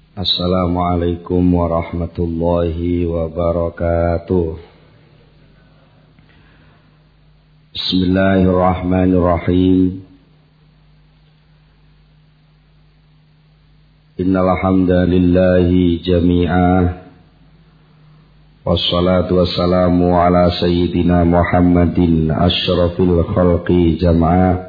Assalamualaikum warahmatullahi wabarakatuh. Bismillahirrahmanirrahim. Innal hamdalillahi jami'ah. Wassalatu wassalamu ala sayyidina Muhammadin asyrafil khalqi jam'ah.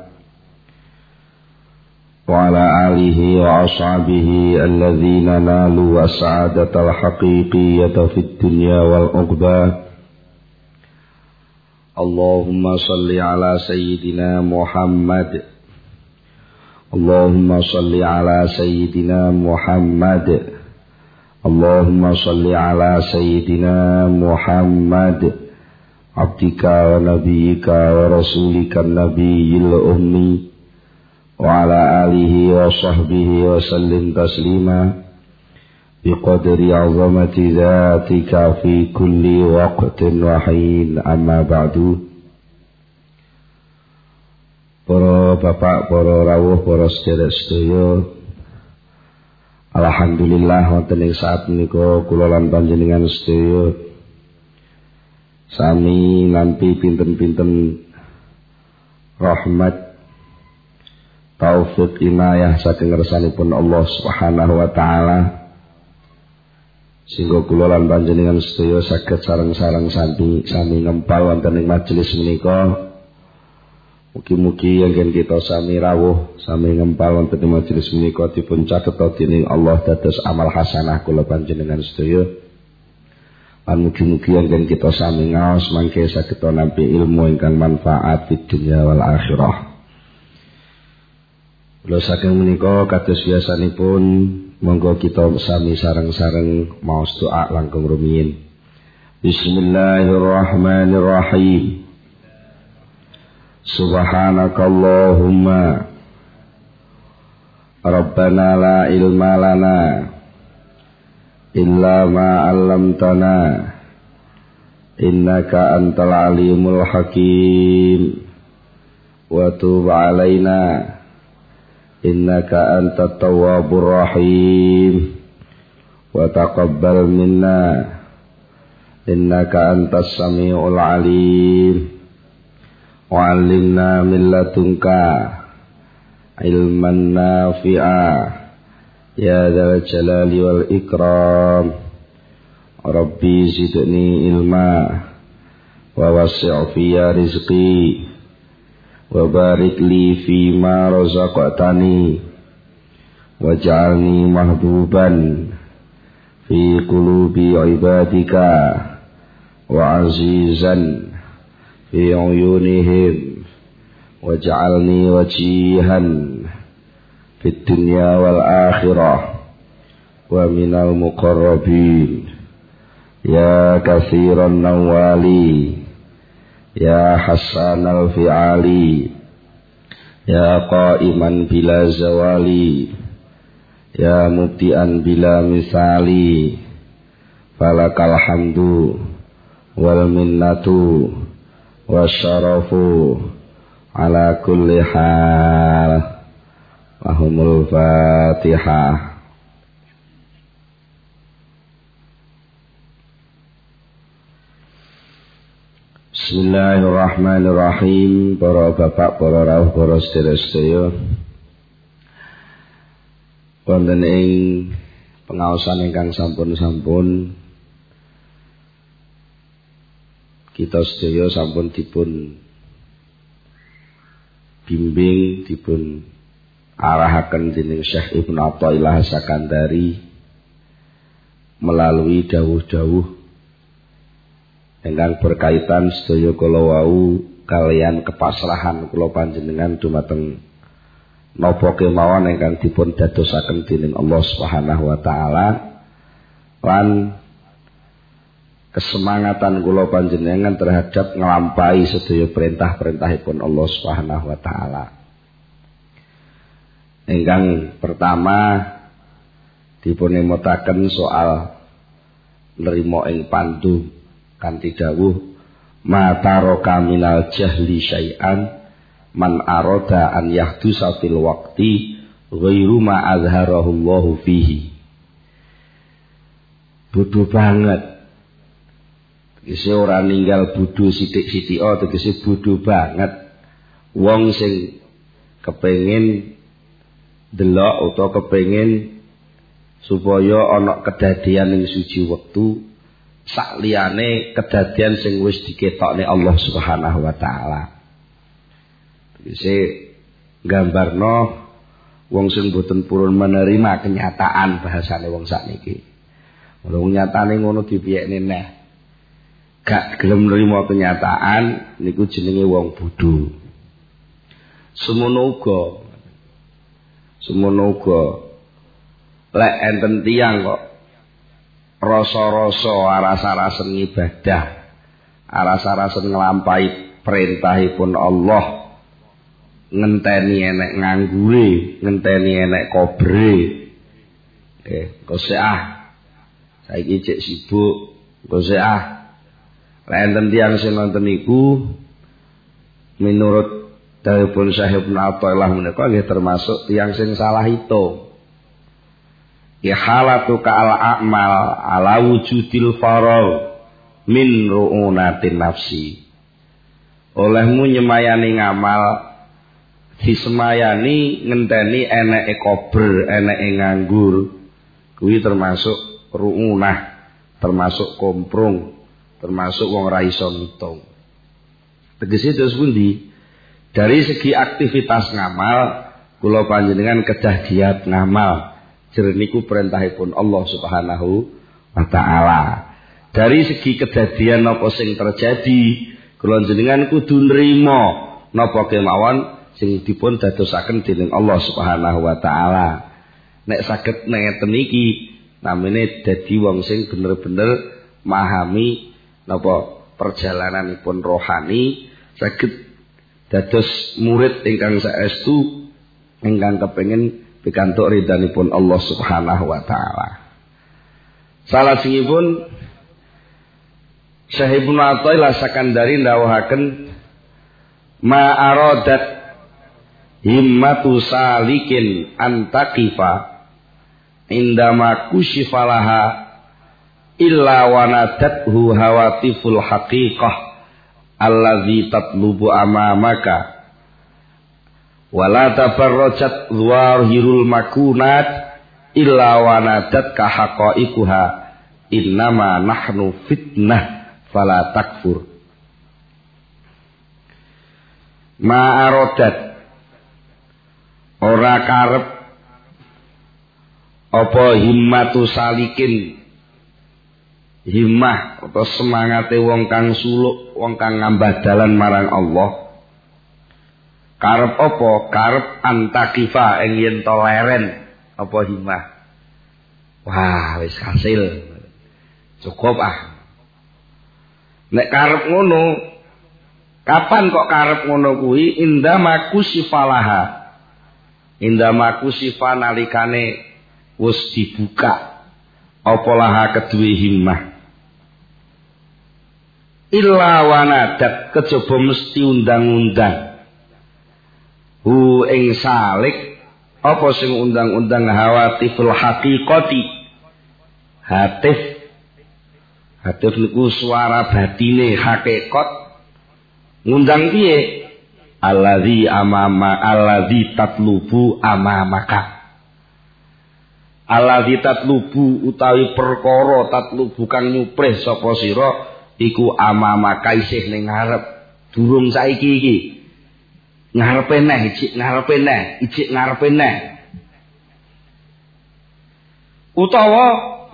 Wa ala alihi wa ashabihi alladhina nalu as-sa'adatal haqiqiyyata fid dunya wal uqbah. Allahumma salli ala sayyidina Muhammad. Allahumma salli ala sayyidina Muhammad. Allahumma salli ala sayyidina Muhammad. Abdika wa nabiyyika wa rasulika nabiyil ummi. Wa ala alihi wa sahbihi wa sallim taslima biqadri azamati dhatika fi kulli waqtin wa hin, amma ba'du. Para bapak, para rawuh, para sedherek sedaya, alhamdulillah wonten ing saat menika kula lan panjenengan sedaya sami nampi pinten-pinten rahmat taufik inayah saking ngersanipun Allah Subhanahu wa taala, sehingga kula lan panjenengan sedaya saged sareng-sareng sami ngempal wonten ing majelis menika. Mugi-mugi yen kita sami rawuh sami ngempal wonten ing majelis menika dipun catet dening Allah dados amal hasanah kula panjenengan sedaya. Lan mugi-mugi yen kita sami ngaos mangke saged nampi ilmu ingkang manfaat fid dunya wal akhirah. Kula saking menika kados biasanipun monggo kita sami sareng-sareng maos doa langkung rumiyin. Bismillahirrahmanirrahim. Subhanakallahumma Rabbana la ilma lana illa ma 'allamtana innaka antal alimul hakim wa tub 'alaina innaka antat tawwabur rahim wa taqabbal minna innaka antas samiul alim wa 'allimna min ladunka ilman nafi'a ya dzal jalali wal ikram. Rabbi zidni ilma wa wasi' fiyya rizqi wa barik li fi ma razaqtani waj'alni mahbuban fi qulubi ibadika wa azizan fi uyunihim waj'alni wajihan fid dunya wal akhirah wa minal muqarrabin ya katsiran nawali ya Hasan al-fi'ali ya qa'iman bila zawali ya mubti'an bila misali falakal hamdu wal minnatu wasyarafu ala kulli hal. Lahumul Fatihah. Bismillahirrahmanirrahim. Para bapak, para rawuh, para sedherek-sedaya, wonten ing pengaosan ingkang sampun-sampun kita sedaya sampun dipun bimbing, dipun arahaken dening Syekh Ibnu Athaillah Sakandari melalui dawuh-dawuh ingkang berkaitan sedaya kala wau kalian kepasrahan kula panjenengan dumateng napa kemawon ingkang dipun dadosaken dening Allah Subhanahu wa taala lan kesemangatan kula panjenengan terhadap nglampahi sedaya perintah-perintahipun Allah Subhanahu wa taala. Ingkang pertama dipun emutaken soal nrimo ing pandu kanthi dawuh mataroka minal jahli syai'an man aroda an yahdusa fil waqti ghairu ma azharahu Allahu fihi. Bodoh banget. Tegese ora ninggal bodho sithik-sithik tegese bodoh banget. Wong sing kepengin delok utawa kepengin supaya ana kedadian ning suci wektu sak liyane kedadian sing wis diketokne Allah Subhanahu wa taala. Tegese gambarno wong sing boten purun menerima kenyataan bahasane wong sakniki. Wong nyatane ngono dipiyekne neh. Gak gelem nrimo kenyataan niku jenenge wong bodho. Semono uga lek enten tiyang kok rasa-rasa aras-arasen ibadah, aras-arasen nglampahi perintahipun Allah, ngenteni enek nganggure, ngenteni enek kobre. Kok saiki cek sibuk, kok lek enten tiyang sing nonton niku menurut dawuhipun Syekh Ibnu Athaillah menika nggih termasuk tiyang sing salah hitung. Ihalatu ka'al a'mal ala wujudil farol min ru'unatin nafsi. Olehmu nyemayani ngamal disemayani ngenteni eneke kober, eneke nganggur, kuwi termasuk ru'unah, termasuk komprung, termasuk wong ra iso ngitung. Tegese terus pundi? Dari segi aktivitas ngamal kula panjenengan kedah giat ngamal. Jer niku perintahipun Allah Subhanahu wa taala. Dari segi kedadian napa sing terjadi, kula jenengan kudu nrimo napa kemawon sing dipun dadosaken dening Allah Subhanahu wa taala. Nek saged ngeten iki namine dadi wong sing bener-bener memahami napa perjalananipun rohani, saged dados murid ingkang saestu ingkang kepengin pikantuk ridhanipun Allah Subhanahu wa taala. Salajengipun Syekh Ibnu Athaillah Sakandari ndawuhaken ma aradat himmatu salikin antaqifa indama kushifalaha illa wanadathu hawatiful haqiqah allazi tatlubu amamaka wala tafarrajat zuwarhirul makunat illa wanadat ka haqaiquha innama nahnu fitnah fala takfur. Ma arodat ora karep apa himmatu salikin, himmah atau semangate wong kang suluk, wong kang ngambah dalan marang Allah. Karep apa? Karep antakifa ing yen to leren apa himmah. Wah, wis hasil. Cukup ah. Nek karep ngono, kapan kok karep ngono kuwi? Indama kusifalaha. Indama kusifa nalikane wis dibuka apa laha kedue himmah. Illa wanadat kejaba mesti undang-undang. Hu ing salik apa sing undang-undang hawatiful haqiqati. Hatif niku suara batine hakikat. Ngundang piye? Allazi tatlubu amamaka. Allazi tatlubu utawi perkara tatlubu kang nyuprih sapa sira iku amamaka isih ning ngarep. Durung saiki iki. Ngarepe neh, ijik ngarepe neh. Utawa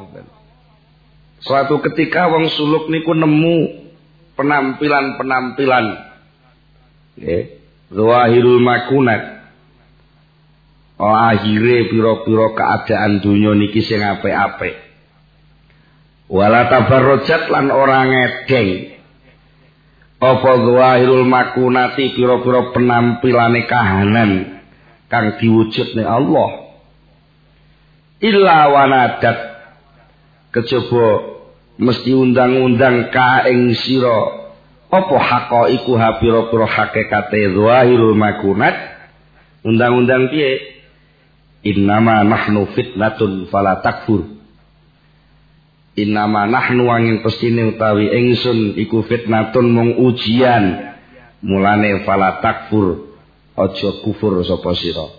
suatu ketika wong suluk niku nemu penampilan-penampilan nggih, zahirul makunat. Akhire pira-pira keadaan donya niki sing apik-apik. Wala tabarrujat lan ora ngedeng. Apa zahirul makunati pira-pira penampilane kahanan kang diwujudne Allah. Illa wanadat kejaba mesti undang-undang ka ing sira apa haqaiqu ha pira-pira hakikate zahirul makunat. Undang-undang piye? Innama nahnu fitnatun fala takfur. Innama nahnu angin pestine utawi ingsun iku fitnatun mung ujian. Mulane fala takfur, aja kufur sapa sira.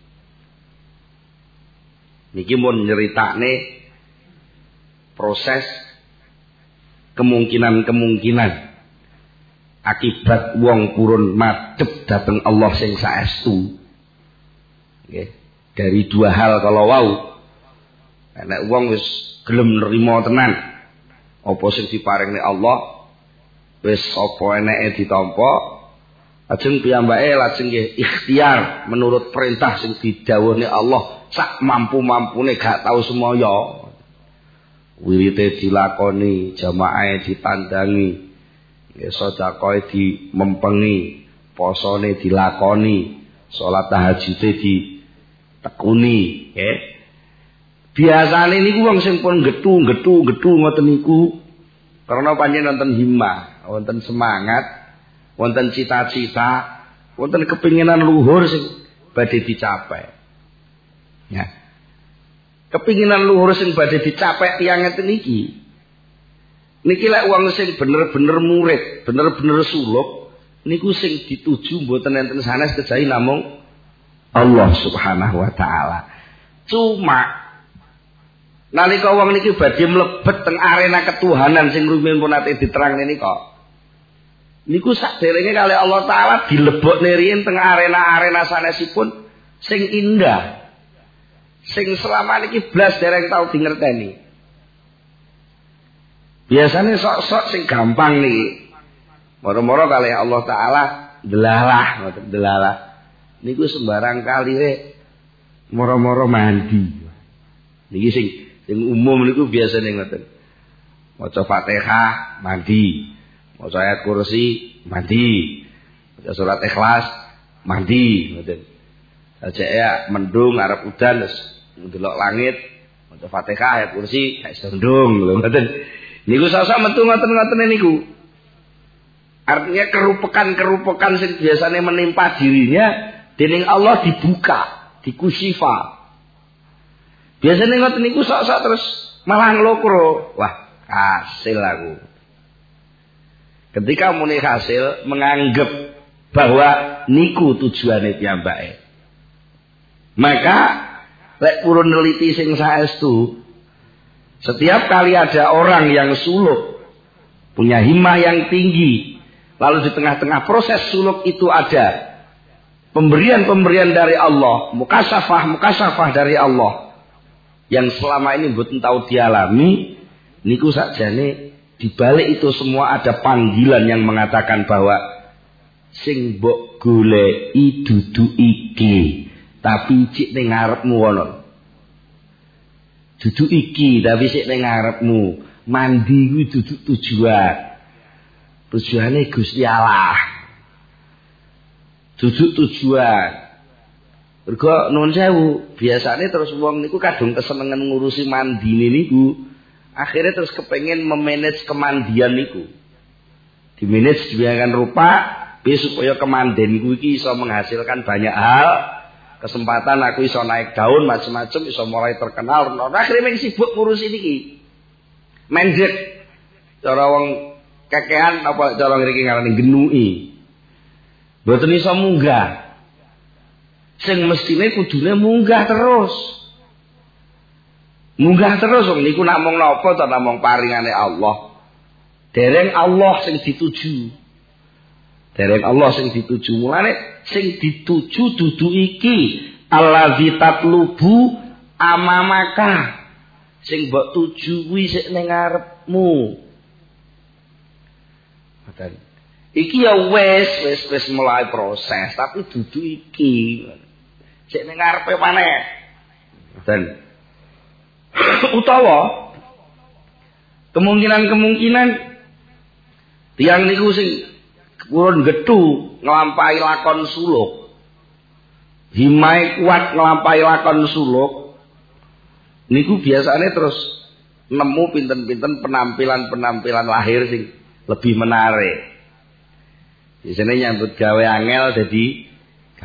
Niki mun nyeritakne proses kemungkinan-kemungkinan akibat wong purun madhep dhateng Allah sing saestu. Nggih, dari dua hal kalau wau. Nek wong wis gelem nrimo tenan apa sing diparingne Allah, wis apa eneke ditampa, lajeng piyambake lajeng nggih ikhtiar menurut perintah sing didhawuhne Allah sak mampu-mampune gak tau semaya. Wirite dilakoni, jamaahe ditandangi, nggih sedekahe dimempengi, posone dilakoni, salat tahajud ditekuni, nggih. Biasane niku wong sing pun gethu ngoten niku karena panjenengan wonten himmah, wonten semangat, wonten cita-cita, wonten kepinginan luhur sing badhe dicapai. Ya. Kepinginan luhur sing badhe dicapai tiyang ngeten iki. Niki lek wong sing bener-bener murid, bener-bener suluk, niku sing dituju mboten enten sanes kejawi namung Allah Subhanahu wa taala. Cuma nalika wong niki badhe mlebet teng arena ketuhanan sing rumiyin pun ate diterangne nika. Niku saderenge kali Allah taala dilebokne riyin teng arena-arena sanesipun sing indah. Sing selama niki blas dereng tau dingerteni. Biasane sok-sok sing gampang niki. Moro-moro kali Allah taala delalah, ngoten delalah. Niku sembarang kali moro-moro mandi. Niki sing umum niku biasane ngoten. Maca Fatihah mandi, maca ayat kursi mandi, maca surat Ikhlas mandi ngoten. Sajake mendung arep udan terus ndelok langit, maca Fatihah ayat kursi gak sendung lho ngoten. Niku sasa metu ngoten-ngoten niku. Artinya kerupekan-kerupekan sing biasane menimpa dirinya dening Allah dibuka, dikusifa. Biasanya ngoten niku sok-sok terus malah nglokro. Wah, hasil aku. Ketika muni hasil menganggap bahwa niku tujuane piyambake. Maka lek purun neliti sing saestu, setiap kali ada orang yang suluk, punya himmah yang tinggi, lalu di tengah-tengah proses suluk itu ada pemberian-pemberian dari Allah, mukasyafah dari Allah. Yang selama ini mboten tahu dialami, niku sakjane dibalik itu semua ada panggilan yang mengatakan bahwa sing mbok goleki dudu iki, tapi cik ning ngarepmu ana. Dudu iki, tapi sik ning ngarepmu. Mandi kuwi dudu tujuan. Tujuane Gusti Allah. Dudu tujuan. Mergo nuwun sewu, biasane terus wong niku kadung kesenengan ngurusi mandine niku, akhirnya terus kepengin memanage kemandian niku. Dimanage demikian rupa supaya kemandianku iki iso menghasilkan banyak hal, kesempatan aku iso naik daun macam-macam, iso mulai terkenal, akhirnya mung sibuk ngurusi niki. Mendhet cara wong kekean apa cara ngriki ngarani genuki. Mboten iso munggah. Sing mestine kudune munggah terus. Munggah terus wong niku namung napa to namung paringane Allah. Dereng Allah sing dituju. Dereng Allah sing dituju. Mulane sing dituju dudu iki allazi tatlubu amamaka. Sing mbok tuju kuwi sik ning ngarepmu. Ngoten. Iki ya wis mulai proses, tapi dudu iki. Sik ning ngarepe maneh. Dan utawa kemungkinan tiyang niku sing purun gedhu nglampahi lakon suluk. Himahe kuat nglampahi lakon suluk. Niku biasane terus nemu pinten-pinten penampilan lahir sing lebih menarik. Biasanya nyambut gawe angel jadi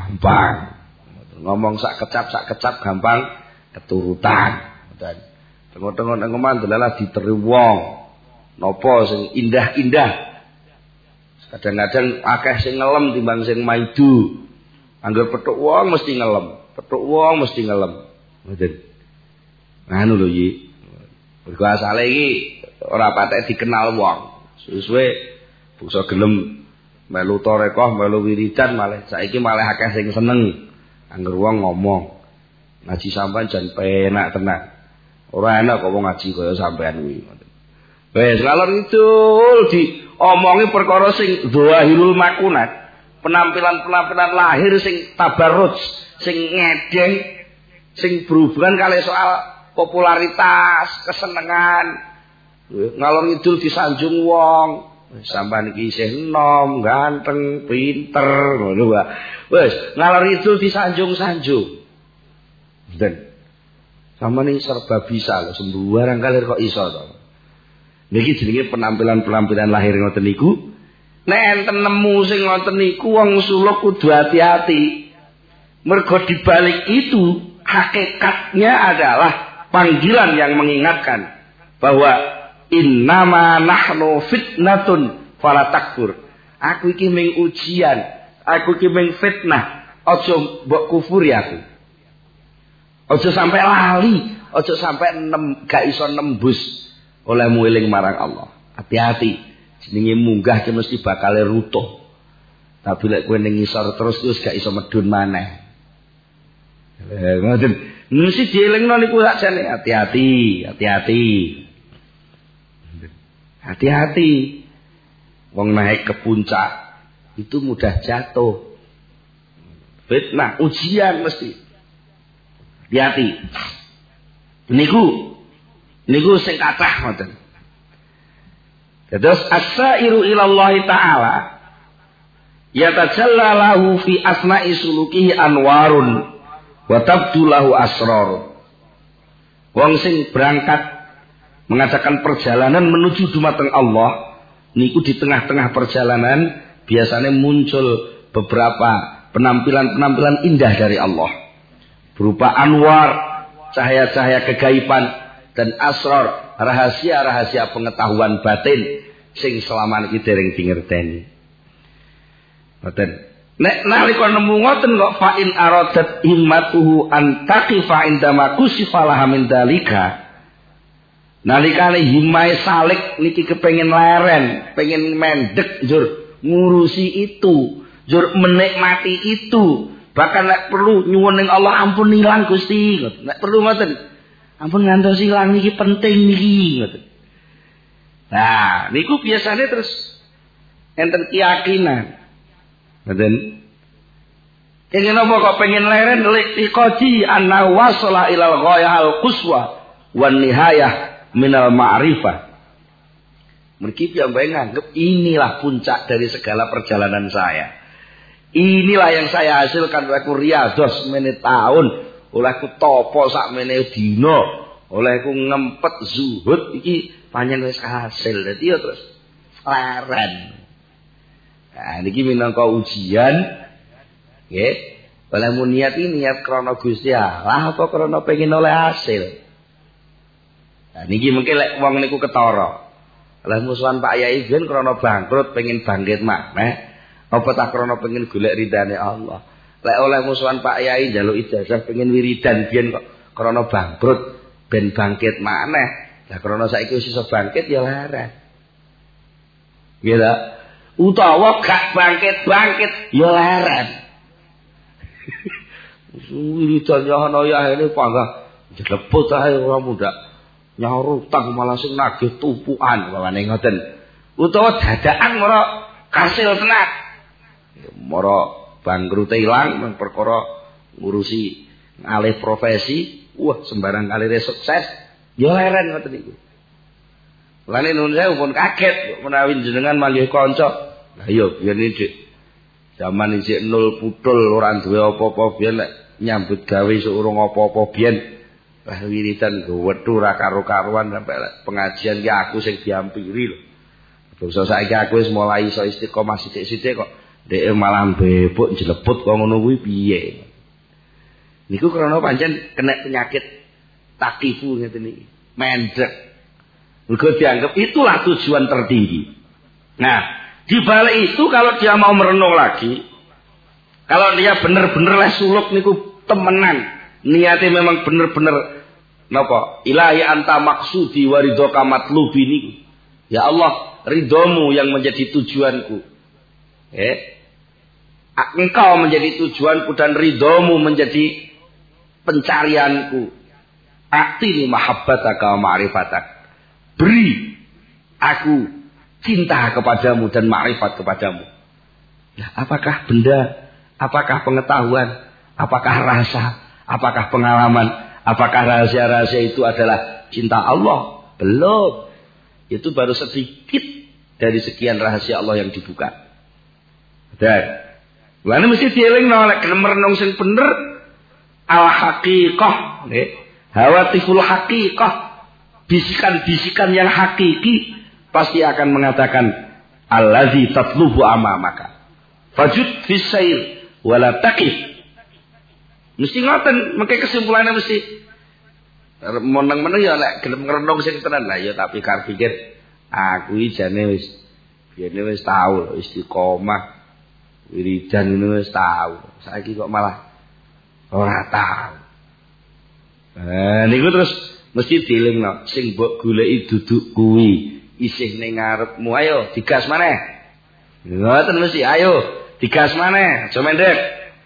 gampang. Ngomong sak kecap gampang keturutan. Tengok-tengok nang omah delalah diteri wong. Napa sing indah-indah. Kadang-kadang akeh sing ngelem timbang sing maidu. Angger petuk wong mesti ngelem. Petuk wong mesti ngelem. Ngoten. Anu lho iki. Mergo asale iki ora patek dikenal wong. Suwe-suwe bangsa gelem melu tarekah, melu wiridan malah saiki malah akeh sing seneng. Angger wong ngomong. Ngaji sampean jan penak tenan. Ora enak kok wong ngaji kaya sampean kuwi. Wes ngalor ngidul diomongi perkara sing dzahirul makunat, penampilan-penampilan lahir sing tabarruj, sing ngedeng, sing berhubungan kali soal popularitas, kesenengan. Ngalor ngidul disanjung wong, sampean iki isih enom, ganteng, pinter, ngono wae. Wes ngalor ngidul disanjung-sanjung. Den sampeyan serba bisa lho, sembarang kali kok iso to. Niki jenenge penampilan-penampilan lahir ngoten niku. Nek enten nemu sing ngoten niku wong suluk kudu hati-hati. Mergo dibalik itu hakikatnya adalah panggilan yang mengingatkan bahwa innama nahnu fitnatun fala takfur. Aku iki mung ujian, aku iki mung fitnah. Aja mbok kufuri aku. Aja sampai lali, aja sampai gak iso nembus oleh mueling marang Allah. Hati-hati, jenenge munggah ki mesti bakal rutuh. Tapi lek kowe ning ngisor terus gak iso medun maneh. Ngoten. Mesti dielingno niku sakjane hati-hati, hati-hati. Hati-hati. Wong naik ke puncak itu mudah jatuh. Fitnah, ujian mesti. Hati-hati. Niku sing kathah ngoten. Terus as-sairu ila Allah taala yatajalla lahu fi asna'i sulukihi anwarun wa tabdu lahu asrar. Wong sing berangkat mengadakan perjalanan menuju dumateng Allah niku di tengah-tengah perjalanan biasanya muncul beberapa penampilan-penampilan indah dari Allah berupa anwar, cahaya-cahaya kegaiban dan asrar, rahasia-rahasia pengetahuan batin sing selama niki dereng dingerteni. Ngoten. Nek nalika nemu ngoten kok fa in aradat himmatuhu an taqifa indama kusifalah min dalika. Nalikane himmahe salik niki kepengin leren, pengen mendek njur ngurusi itu, njur menikmati itu. Bahkan nek perlu nyuwun ning Allah ampun ilang Gusti. Nek perlu ngoten. Ampun ngantos ilang niki penting niki ngoten. Nah, niku biasanya terus enten keyakinan. Ngoten. Kenging apa kok pengen leren liqati anna wasala ilal ghayah al quswa wan nihayah minal ma'rifah. Mriki piyambake nganggep inilah puncak dari segala perjalanan saya. Inilah yang saya hasilkan olehku riyadhah semene tahun. Olehku topo sakmene dina, olehku ngempet zuhud iki pancen wis hasil. Dadi ya terus leren. Nah niki minangka ujian nggih. Oleh mun niat iki niat krana Gusti Allah apa krana pengin oleh hasil. Nah niki mengke lek wong niku ketara. Oleh musuhan Pak Yai ben krana bangkrut pengin bangkit maneh apa tak krana pengin golek ridane Allah. Lek oleh musuhan Pak Yai njaluk ijazah pengen wiridan biyen kok krana bangkrut ben bangkit maneh. Lah krana saiki wis iso bangkit ya leren. Nggih ta? Utawa gak bangkit-bangkit ya leren. Wiridan ya ana ya ini panggah jleput ae ora mundak. Nyaur utang malah sing nagih tupukan wawane ngoten. Utawa dadakan ora kasil tenan. Mara bangkrute ilang men perkara ngurusi alih profesi, wah sembarang kalire sukses, ya leren ngoten niku. Lane nuwun sewu pun kaget menawi jenengan manggih kanca. Lah iya biyen iki zaman isih nol putul ora duwe apa-apa biyen nek nyambut gawe sok urung apa-apa biyen. Lah wiridan wethu ra karo-karuan sampai pengajian ki aku sing diampiri lho. Bangsa saiki aku wis mulai iso istiqomah sithik-sithik kok dhek malah bebok jleput kok ngono kuwi piye. Niku krana pancen kena penyakit takifu ngeten iki. Mendek. Mergo dianggap itulah tujuan tertinggi. Nah, di balik itu kalau dia mau merenung lagi, kalau dia bener-bener les suluk niku temenan, niatnya memang bener-bener napa? Ilahi anta maksudi wa ridhoka matlubi niku. Ya Allah, ridhomu yang menjadi tujuanku. Engkau menjadi tujuanku dan ridhomu menjadi pencarianku. Atini mahabbataka wa ma'rifatak. Beri aku cinta kepadamu dan ma'rifat kepadamu. Nah, apakah benda, apakah pengetahuan, apakah rasa, apakah pengalaman, apakah rahasia-rahasia itu adalah cinta Allah? Belum. Itu baru sedikit dari sekian rahasia Allah yang dibuka. Dan lane mesti dielingno nek gelem renung sing bener al haqiqah, nggih. Hawatiful haqiqah, bisikan-bisikan yang hakiki pasti akan mengatakan allazi tatlubu amamaka. Fajud fis sair wala taqif. Mesti ngoten, mengke kesimpulannya mesti meneng-meneng ya nek gelem ngrenung sing tenan lah ya tak pikir aku iki jane wis biyen wis tau istiqomah wiridan ini wis tahu, saiki kok malah ora tahu. Niku terus mesti dilingno sing mbok goleki duduk kuwi isih ning ngarepmu, ayo digas maneh. Ngoten mesti, ayo digas maneh, aja mendek.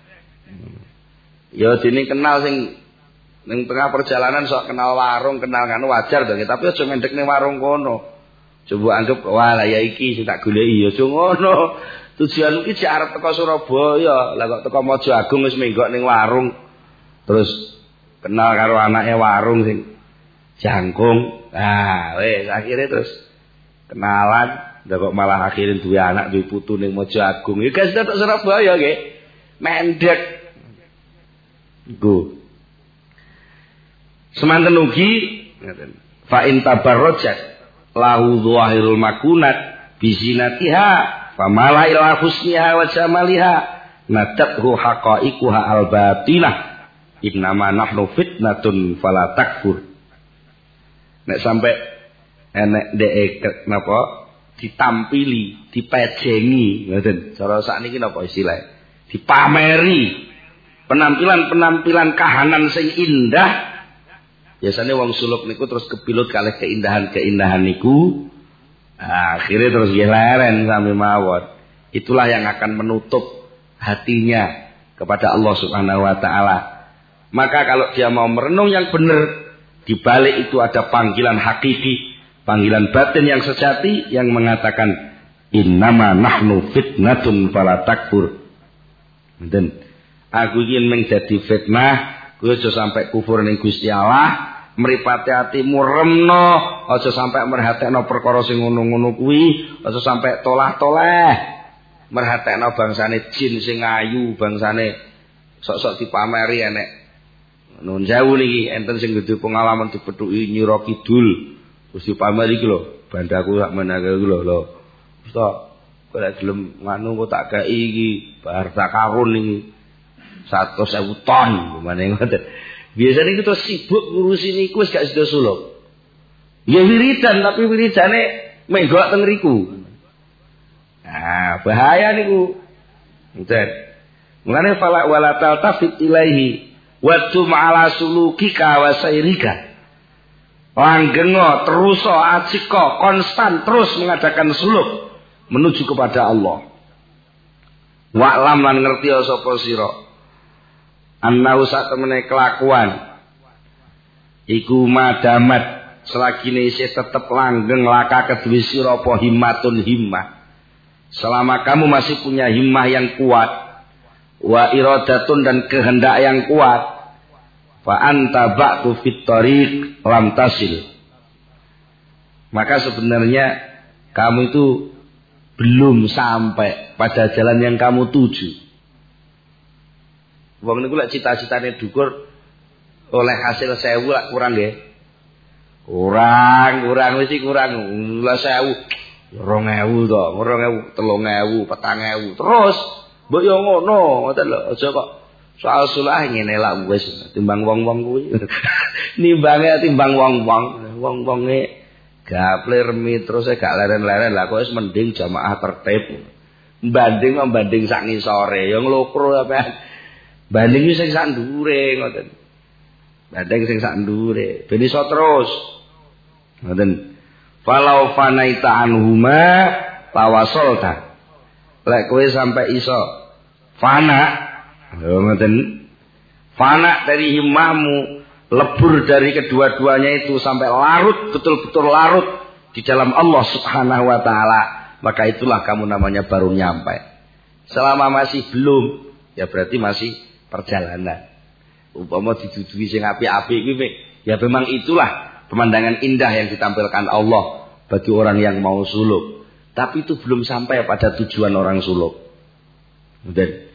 Ya dene kenal sing ning tengah perjalanan sok kenal warung, kenal kan wajar to, tapi aja mendek ning warung kono. Coba anggap wah lah ya iki sing tak goleki ya aja ngono. Tujuan iki jek arep teko Surabaya, lah kok teko Mojo Agung wis menggok ning warung. Terus kenal karo anake warung sing jangkung. Nah, wis akhire terus kenalan, lah kok malah akhire duwe anak duwe putu ning Mojo Agung. Ya guys tok Surabaya nggih. Mendek. Iku. Semanten ugi ngaten. Fa in tabarrajat lahu dhahirul makunat bizinatiha famala ila husniha wa jamaliha nadathu haqaiquha al-batinah innama nahnu fitnatun fala takfur. Nek sampai enek dek napa ditampili, dipejengi ngoten. Cara sakniki napa istilah? Dipameri penampilan-penampilan kahanan sing indah. Biasanya wong suluk niku terus kepilut kalih keindahan-keindahan niku. Akhirnya terus leren sampai mawon. Itulah yang akan menutup hatinya kepada Allah Subhanahu wa taala. Maka kalau dia mau merenung yang benar, di balik itu ada panggilan hakiki, panggilan batin yang sejati yang mengatakan innama nahnu fitnatun fala takfur. Dan aku ingin menjadi fitnah, kowe aja sampai kufur ning Gusti Allah. Mripate atimu remno, aja sampai merhatekno perkara sing ngono-ngono kuwi, aja sampai tolah-toleh. Merhatekno bangsane jin sing ayu, bangsane sok-sok dipameri enek. Nuwun sewu niki enten sing gedhe pengalaman dipethuki Nyira Kidul. Terus dipameri iki lho, bandaku sak menake iki lho. Wis to, kowe lek gelem nganu kok tak gawe iki, harta karun iki. 100.000 ton, gimana ngoten. Biasanya kita sibuk ngurusin niku wis gak sida suluk. Ya wiridan tapi wiridane menggok teng riku. Nah, bahaya niku. Ngoten. Mulane fala wala taltafit ilaihi wa tum ala sulukika wa sairika. Langgengo terus acika konstan terus mengadakan suluk menuju kepada Allah. Wa'lam lan ngerti sapa sira. Annahu sak temene kelakuan iku madamat selagine isih tetep langgeng laka kedue sira apa himmatun himmah. Selama kamu masih punya himmah yang kuat, wa iradatun dan kehendak yang kuat, fa anta ba'tu fit tariq lam tasil. Maka sebenarnya kamu itu belum sampai pada jalan yang kamu tuju. Wong niku lek cita-citane dhuwur oleh hasil 1000 lak kurang nggih. Kurang wis kurang. Lah 1000 2000 to, 2000, 3000, 4000. Terus mbok yo ngono, ngoten lho. Aja kok soal sulah ngene lak wis timbang wong-wong kuwi. Nimbange timbang wong-wong. wong-wonge gaplir terus gak leren-leren lah kok wis mending jamaah tertib. Banding sak ngisore ya nglokro apa. Banding sing sak ndure ngoten. Banding sing sak ndure ben iso terus. Ngoten. Falau fanaita anhuma tawasolta. Lek kowe sampai iso fana, ngoten. Fana dari himmahmu, lebur dari kedua-duanya itu sampai larut, betul-betul larut di dalam Allah Subhanahu wa taala, maka itulah kamu namanya baru nyampe. Selama masih belum, ya berarti masih perjalanan. Umpama didudui sing apik-apik kuwi, ya memang itulah pemandangan indah yang ditampilkan Allah bagi orang yang mau suluk. Tapi itu belum sampai pada tujuan orang suluk. Dan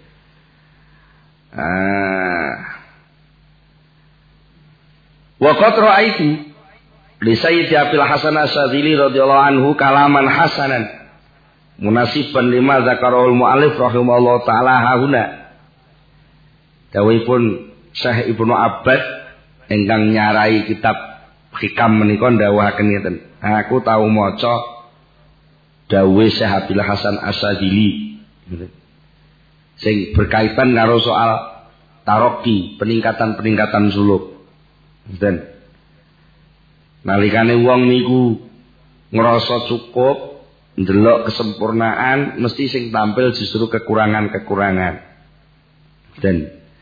wa qad ra'aitu li Sayyidi Abil Hasan Asy-Syadzili radhiyallahu anhu kalaman hasanan munasiban lima zakarul mu'allif rahimahullahu taala hauna. Dawuhipun Syekh Ibnu Abbad ingkang nyarai kitab Hikam menika ndawuhaken ngeten. Aku tahu maca dawuh Syekh Abil Hasan Asy-Syadzili sing berkaitan karo soal taroki, peningkatan suluk. Dan nalikane wong niku ngrasa cukup ndelok kesempurnaan, mesti sing tampil justru kekurangan-kekurangan. Dan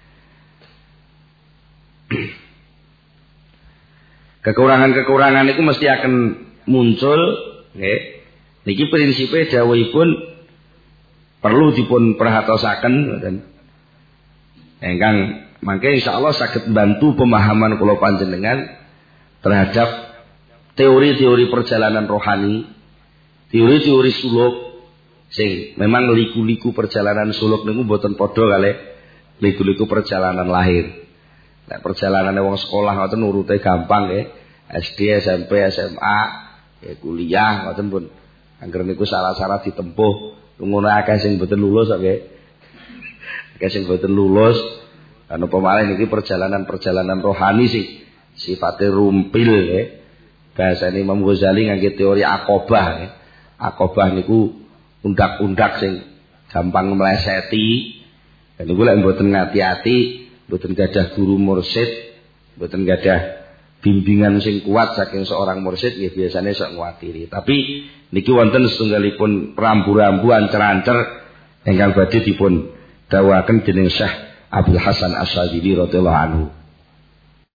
kekurangan-kekurangan itu mesti akan muncul, nggih. Niki prinsipe dawuhipun perlu dipun perhatosaken dan ingkang mangke insyaallah saged bantu pemahaman kula panjenengan terhadap teori-teori perjalanan rohani, teori-teori suluk sing memang liku-liku perjalanan suluk niku mboten padha kalih liku-liku perjalanan lahir. Nek perjalanane wong sekolah ngoten urute gampang nggih. SD, SMP, SMA, kuliah ngoten pun. Angger niku salah-salah ditempuh, ngono akeh sing mboten lulus kok nggih. Akeh sing mboten lulus. Ana pemalih niki perjalanan rohani sih sifate rumpil nggih. Bahasane Imam Ghazali ngangge teori akobah nggih. Akobah niku undak-undak sing gampang mleseti. Dan niku lek mboten ngati-ati, mboten gadah guru mursyid, mboten gadah bimbingan sing kuat saking seorang mursyid nggih biasane sok nguatiri. Tapi niki wonten setunggalipun rambu-rambu ancer-ancer ingkang badhe dipun dawuhaken dening Syekh Abdul Hasan Asy-Syadzili radhiyallahu anhu.